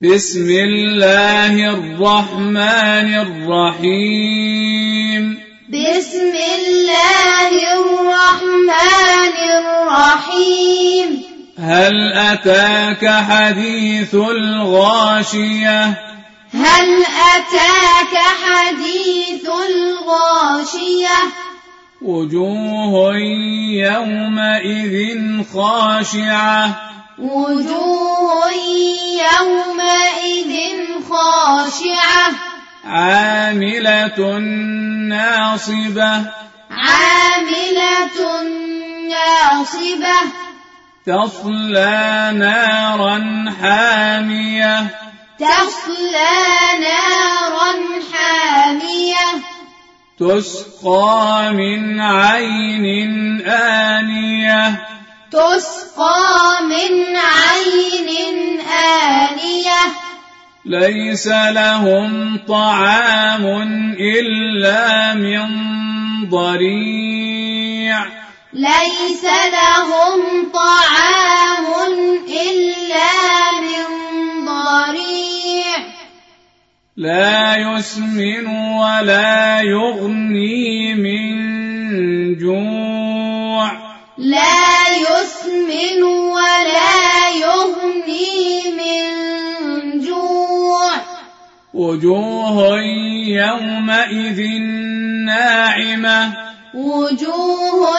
بسم الله الرحمن الرحيم بسم الله الرحمن الرحيم هل أتاك حديث الغاشية هل أتاك حديث الغاشية وجوه يومئذ خاشعة وجوه يومئذ خاشعة عاملة ناصبة عاملة ناصبة تصلى نارا حامية تصلى نارا حامية تسقى من عين آنية تسقى من عين آنية ليس لهم طعام إلا من ضريع ليس لهم طعام إلا من ضريع لا يسمن ولا يغني من جوع لا يسمن ولا يغني من جوع وجوه يومئذ ناعمة وجوه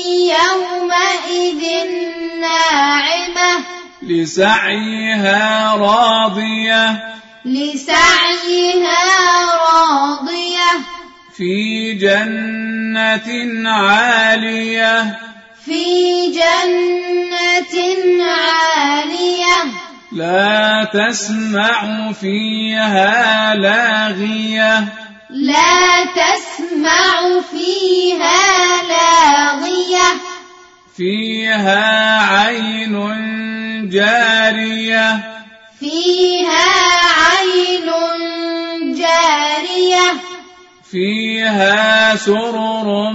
يومئذ ناعمة لسعيها راضية لسعيها راضية في جنة عالية في جنة عالية لا تسمع فيها لاغية لا تسمع فيها لاغية فيها عين جارية فيها عين جارية فيها سرر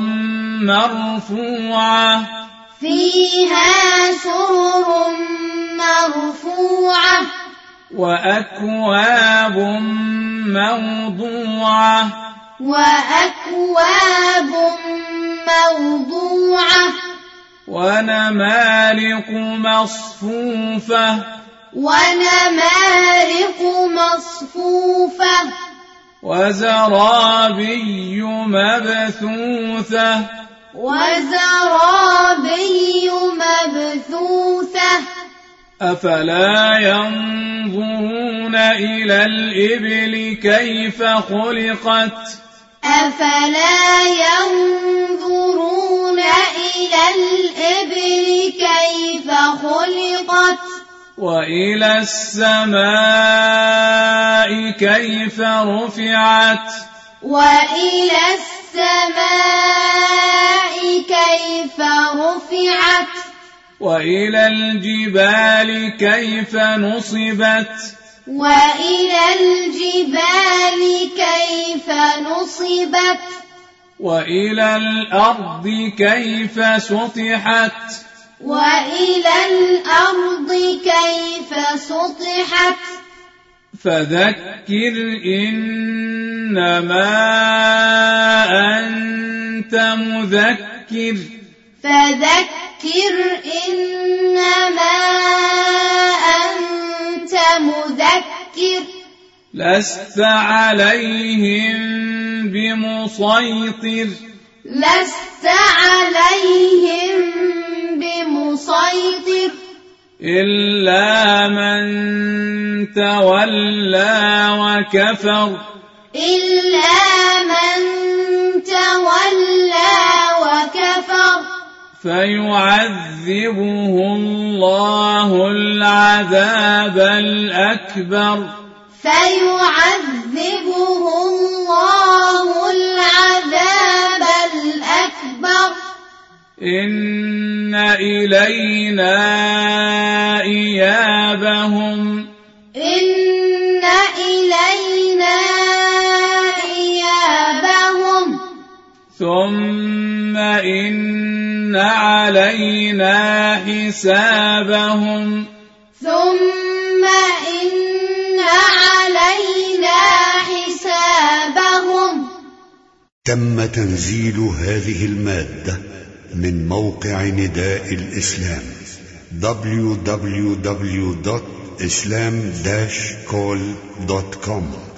مرفوعة فيها سرر مرفوعة وأكواب موضوعة وأكواب موضوعة ونمارق مصفوفة ونمارق مصفوفة وزرابي مبثوثة وزرابي مبثوثة أفلا ينظرون إلى الإبل كيف خلقت أفلا ينظرون إلى الإبل كيف خلقت وإلى السماء كيف رفعت وإلى السماء كيف رفعت وإلى الجبال كيف نصبت وإلى الجبال كيف نصبت وإلى الأرض كيف سطحت وإلى الأرض كيف سطحت فذكر إنما أنت مذكر فذكر إنما أنت مذكر لست عليهم بمسيطر لست عليهم بمسيطر إلا من تولى وكفر إلا من تولى وكفر فيعذبه الله العذاب الأكبر فيعذبه الله العذاب الأكبر إن إلينا إيابهم إن إلينا إيابهم ثم إن علينا حسابهم ثم إن تم تنزيل هذه المادة من موقع نداء الإسلام www.islam-call.com